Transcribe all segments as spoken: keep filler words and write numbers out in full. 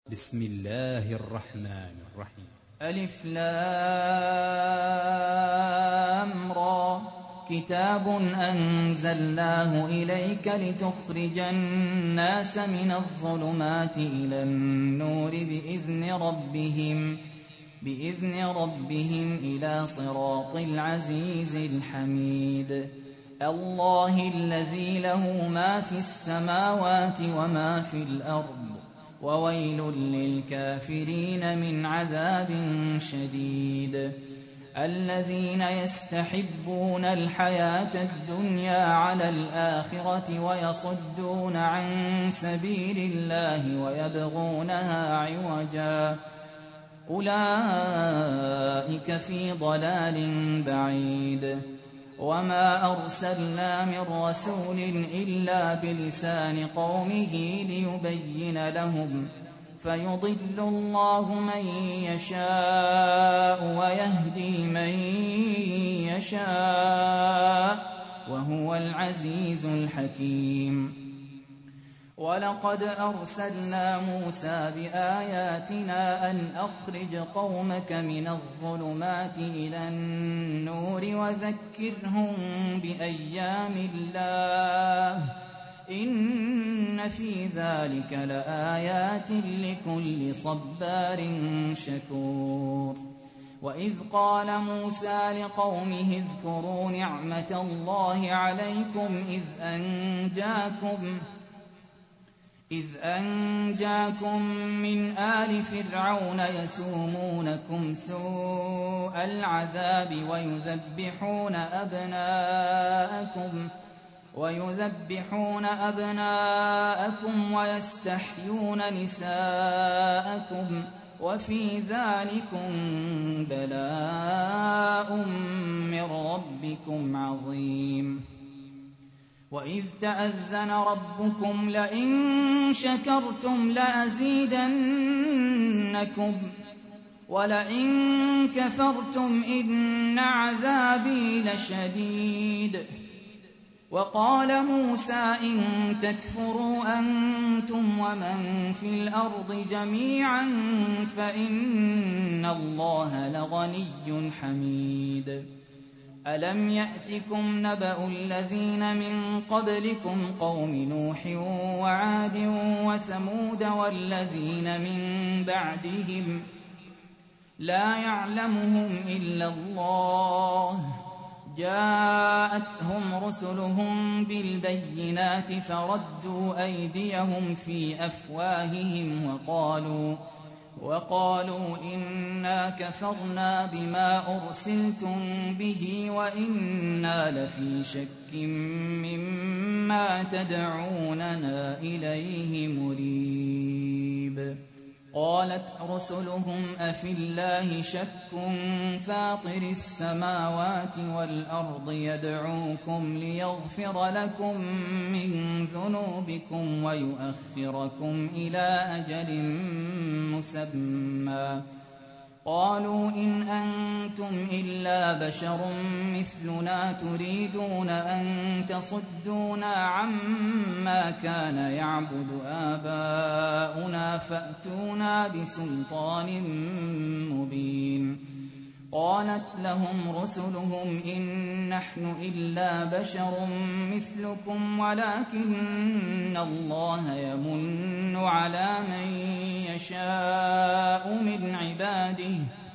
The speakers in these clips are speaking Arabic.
بسم الله الرحمن الرحيم. ألف لام را كتاب أنزلناه إليك لتخرج الناس من الظلمات إلى النور بإذن ربهم بإذن ربهم إلى صراط العزيز الحميد. الله الذي له ما في السماوات وما في الأرض وويل للكافرين من عذاب شديد. الذين يستحبون الحياة الدنيا على الآخرة ويصدون عن سبيل الله ويبغونها عوجا أولئك في ضلال بعيد. وما أرسلنا من رسول إلا بلسان قومه ليبين لهم فيضل الله من يشاء ويهدي من يشاء وهو العزيز الحكيم. ولقد أرسلنا موسى بآياتنا أن أخرج قومك من الظلمات إلى النور وذكرهم بأيام الله إن في ذلك لآيات لكل صبار شكور. وإذ قال موسى لقومه اذكروا نعمة الله عليكم إذ أنجاكم إذ أنجاكم من آل فرعون يسومونكم سوء العذاب ويذبحون أبناءكم ويذبحون أبناءكم ويستحيون نساءكم وفي ذلكم بلاء من ربكم عظيم. وإذ تأذن ربكم لئن شكرتم لأزيدنكم ولئن كفرتم إن عذابي لشديد. وقال موسى إن تكفروا أنتم ومن في الأرض جميعا فإن الله لغني حميد. ألم يأتكم نبأ الذين من قبلكم قوم نوح وعاد وثمود والذين من بعدهم لا يعلمهم إلا الله جاءتهم رسلهم بالبينات فردوا أيديهم في أفواههم وقالوا وقالوا إنا كفرنا بما أرسلتم به وإنا لفي شك مما تدعوننا إليه مريب. قالت رسلهم أفي الله شك فاطر السماوات والأرض يدعوكم ليغفر لكم من ذنوبكم ويؤخركم إلى أجل مسمى. قالوا إن أنتم إلا بشر مثلنا تريدون أن تصدونا عما كان يعبد آباؤنا فأتونا بسلطان مبين. قالت لهم رسلهم إن نحن إلا بشر مثلكم ولكن الله يمن على من يشاء من عباده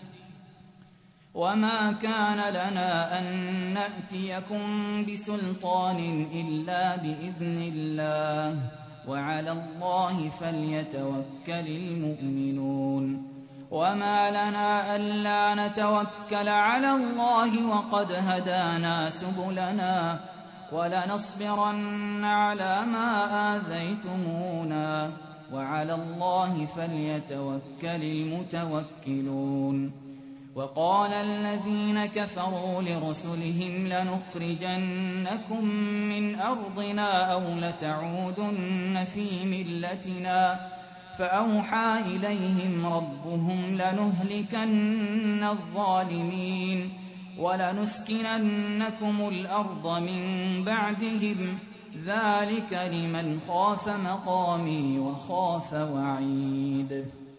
وما كان لنا أن نأتيكم بسلطان إلا بإذن الله وعلى الله فليتوكل المؤمنون. وما لنا ألا نتوكل على الله وقد هدانا سبلنا ولنصبرن على ما آذيتمونا وعلى الله فليتوكل المتوكلون. وقال الذين كفروا لرسلهم لنخرجنكم من أرضنا أو لتعودن في ملتنا فأوحى إليهم ربهم لنهلكن الظالمين ولنسكننكم الأرض من بعدهم ذلك لمن خاف مقامي وخاف وعيد.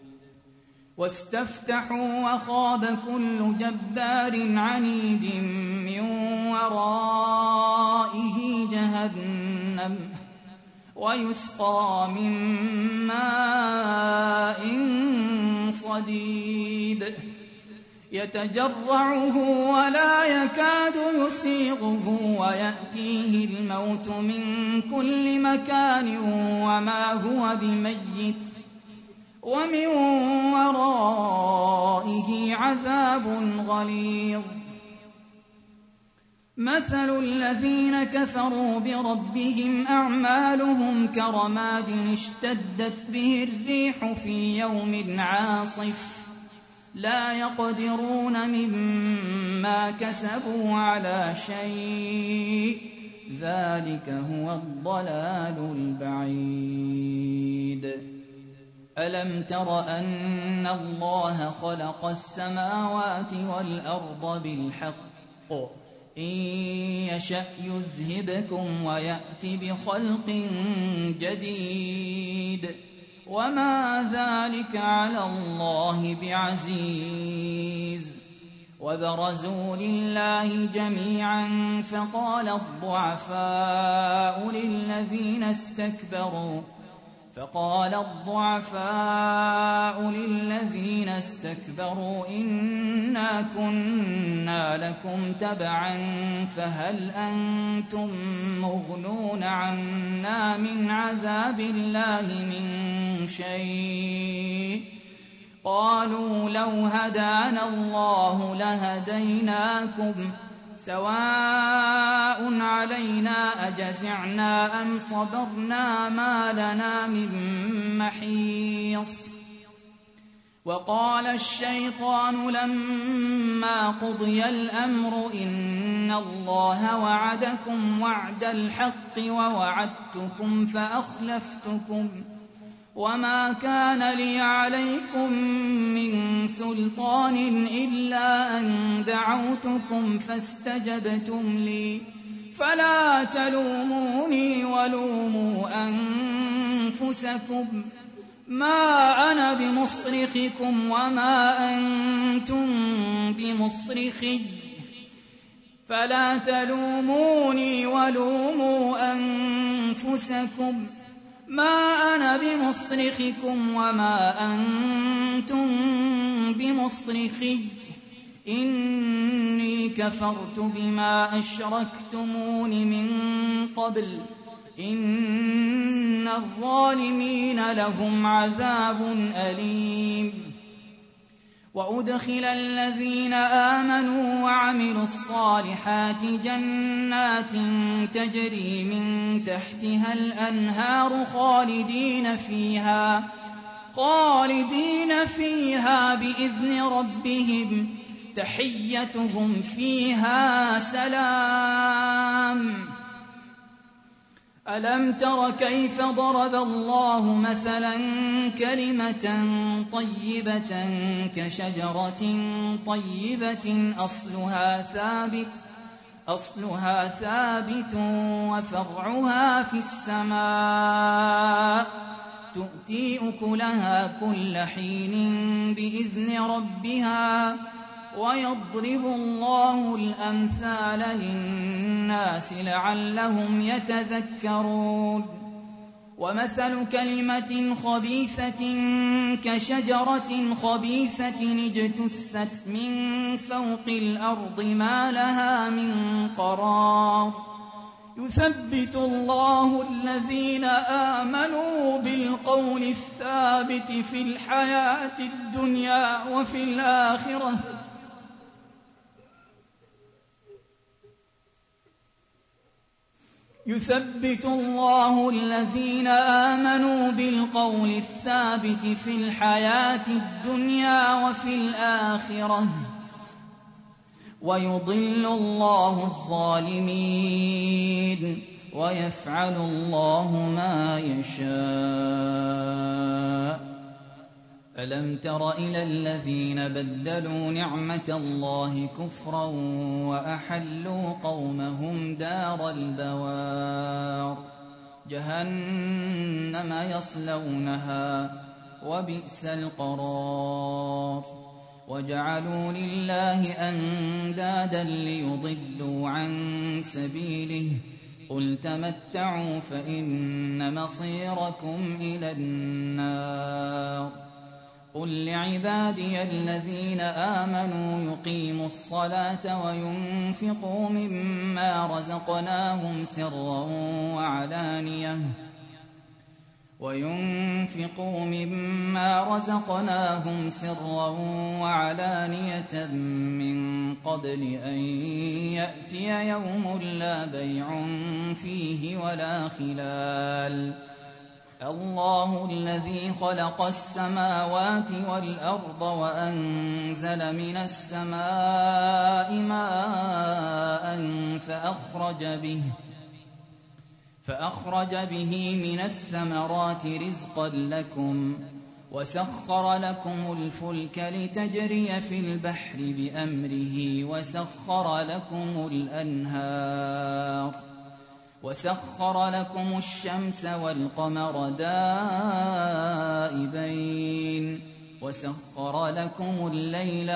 واستفتحوا وخاب كل جبار عنيد من ورائه جهنم ويسقى من ماء صديد يتجرعه ولا يكاد يسيغه ويأتيه الموت من كل مكان وما هو بميت ومن ورائه عذاب غليظ. مثل الذين كفروا بربهم أعمالهم كرماد اشتدت به الريح في يوم عاصف لا يقدرون مما كسبوا على شيء ذلك هو الضلال البعيد. ألم تر أن الله خلق السماوات والأرض بالحق إن يشأ يذهبكم ويأت بخلق جديد وما ذلك على الله بعزيز. وبرزوا لله جميعا فقال الضعفاء للذين استكبروا فقال الضعفاء للذين استكبروا إنا كنا لكم تبعا فهل أنتم مغنون عنا من عذاب الله من شيء قالوا لو هدانا الله لهديناكم سواء علينا أجزعنا أم صبرنا ما لنا من محيص. وقال الشيطان لما قضي الأمر إن الله وعدكم وعد الحق ووعدتكم فأخلفتكم وما كان لي عليكم من سلطان إلا أن دعوتكم فاستجبتم لي فلا تلوموني ولوموا أنفسكم ما أنا بمصرخكم وما أنتم بمصرخي فلا تلوموني ولوموا أنفسكم ما أنا بمصرخكم وما أنتم بمصرخي إني كفرت بما أشركتمون من قبل إن الظالمين لهم عذاب أليم. وأدخل الذين آمنوا وعملوا الصالحات جنات تجري من تحتها الأنهار خالدين فيها خالدين فيها بإذن ربهم تحيتهم فيها سلام. ألم تر كيف ضرب الله مثلا كلمة طيبة كشجرة طيبة أصلها ثابت أصلها ثابت وفرعها في السماء تؤتي أكلها كل حين بإذن ربها ويضرب الله الأمثال للناس لعلهم يتذكرون. ومثل كلمة خبيثة كشجرة خبيثة اجتثت من فوق الأرض ما لها من قرار يثبت الله الذين آمنوا بالقول الثابت في الحياة الدنيا وفي الآخرة يثبت الله الذين آمنوا بالقول الثابت في الحياة الدنيا وفي الآخرة ويضل الله الظالمين ويفعل الله ما يشاء. ألم تر إلى الذين بدلوا نعمة الله كفرا وأحلوا قومهم دار البوار جهنم يصلونها وبئس القرار وجعلوا لله أندادا ليضلوا عن سبيله قل تمتعوا فإن مصيركم إلى النار قل لعبادي الذين آمنوا يقيموا الصلاة وينفقوا مما رزقناهم سرا وعلانية وينفقوا مما رزقناهم سرا وعلانية من قبل أن يأتي يوم لا بيع فيه ولا خلال الله الذي خلق السماوات والأرض وأنزل من السماء ماء فأخرج به فأخرج به من الثمرات رزقا لكم وسخر لكم الفلك لتجري في البحر بأمره وسخر لكم الأنهار وسخر لكم الشمس والقمر دائبين وسخر لكم الليل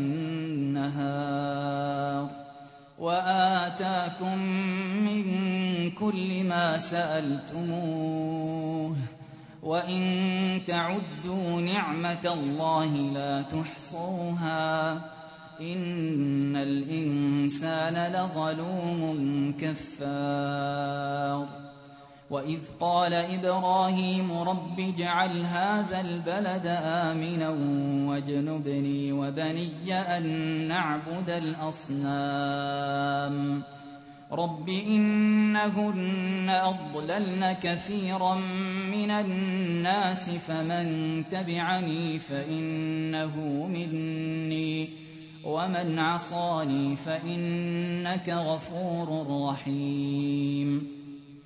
والنهار وآتاكم من كل ما سألتموه وإن تعدوا نعمة الله لا تحصوها إن الإنسان لظلوم كفار وإذ قال إبراهيم رب اجعل هذا البلد آمنا واجنبني وبني أن نعبد الأصنام رب إنهن أضللن كثيرا من الناس فمن تبعني فإنه مني ومن عصاني فإنك غفور رحيم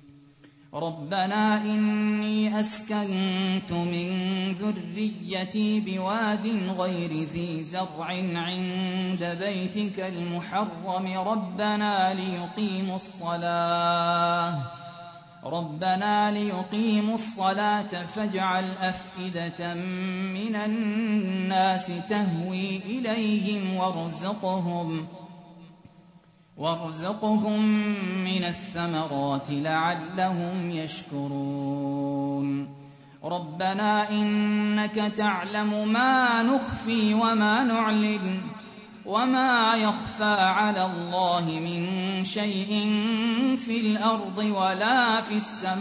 ربنا إني أسكنت من ذريتي بواد غير ذي زرع عند بيتك المحرم ربنا ليقيموا الصلاة ربنا ليقيموا الصلاة فاجعل أفئدة من الناس تهوي إليهم وارزقهم وارزقهم من الثمرات لعلهم يشكرون ربنا إنك تعلم ما نخفي وما نعلن وما يخفى على الله من شيء في الأرض ولا في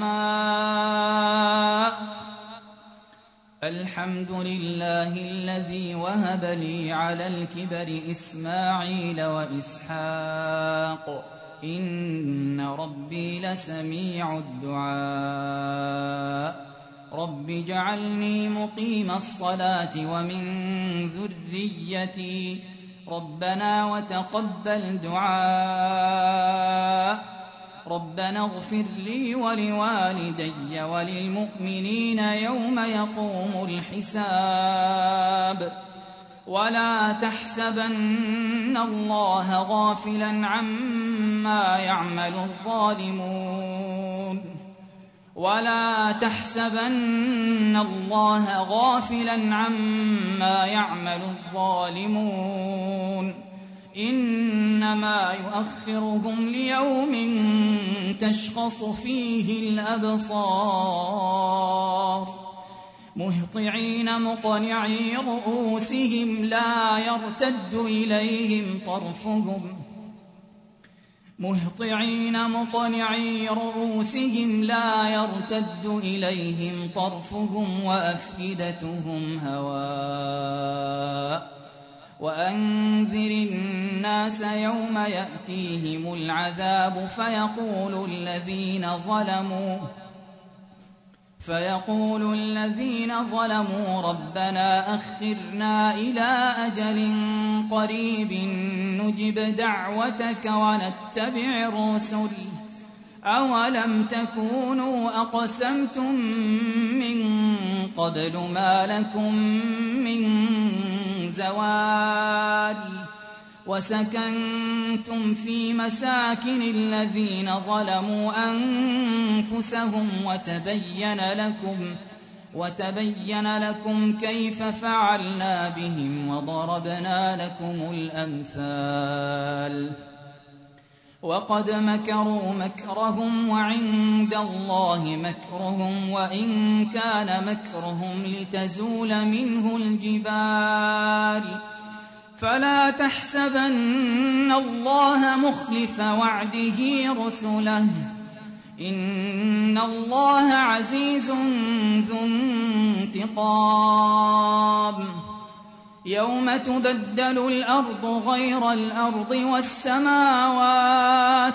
السماء الحمد لله الذي وهب لي على الكبر إسماعيل وإسحاق إن ربي لسميع الدعاء رب اجعلني مقيم الصلاة ومن ذريتي ربنا وتقبل دعاء ربنا اغفر لي ولوالدي وللمؤمنين يوم يقوم الحساب ولا تحسبن الله غافلا عما يعمل الظالمون ولا تحسبن الله غافلا عما يعمل الظالمون إنما يؤخرهم ليوم تشخص فيه الأبصار مهطعين مقنعي رؤوسهم لا يرتد إليهم طرفهم مهطعين مقنعي رؤوسهم لا يرتد إليهم طرفهم وأفئدتهم هواء وأنذر الناس يوم يأتيهم العذاب فيقول الذين ظلموا فيقول الذين ظلموا ربنا أخرنا إلى أجل قريب نجب دعوتك ونتبع الرسل أولم تكونوا أقسمتم من قبل ما لكم من زوال وسكنتم في مساكن الذين ظلموا أنفسهم وتبين لكم وتبين لكم كيف فعلنا بهم وضربنا لكم الأمثال وقد مكروا مكرهم وعند الله مكرهم وإن كان مكرهم لتزول منه الجبال فلا تحسبن الله مخلف وعده رسله إن الله عزيز ذو انتقام يوم تبدل الأرض غير الأرض والسماوات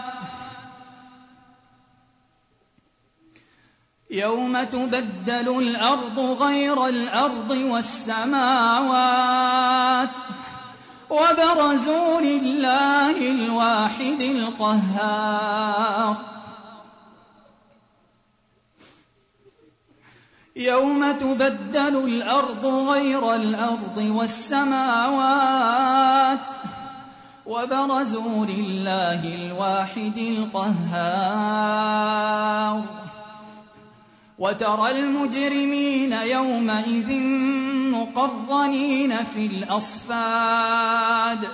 يوم تبدل الأرض غير الأرض والسماوات وبرزوا لله الواحد القهار يوم تبدل الأرض غير الأرض والسماوات وبرزوا لله الواحد القهار وترى المجرمين يومئذ مقرنين في الأصفاد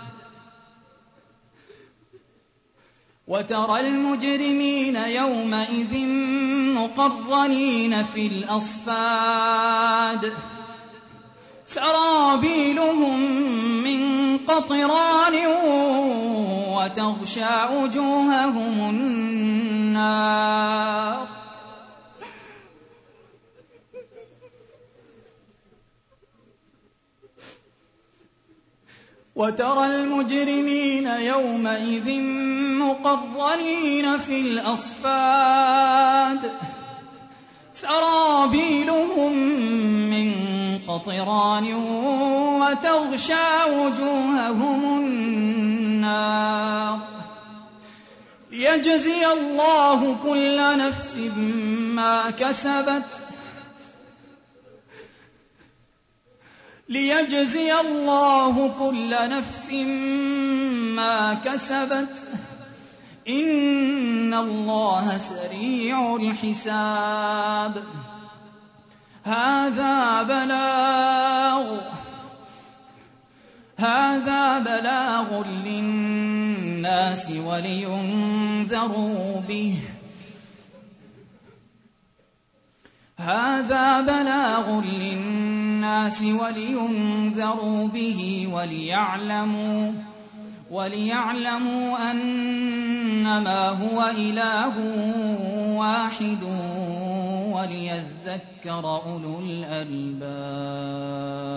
وترى المجرمين يومئذ مقرنين في الأصفاد سرابيلهم من قطران وتغشى وجوههم النار وترى المجرمين يومئذ مقرنين في الأصفاد سرابيلهم من قطران وتغشى وجوههم النار ليجزي الله كل نفس ما كسبت ليجزي الله كل نفس ما كسبت إن الله سريع الحساب هذا بلاغ هذا بلاغ للناس ولينذروا به هذا بلاغ للناس ولينذروا به وليعلموا وليعلموا أنما هو إله واحد وليذكر أولو الألباب.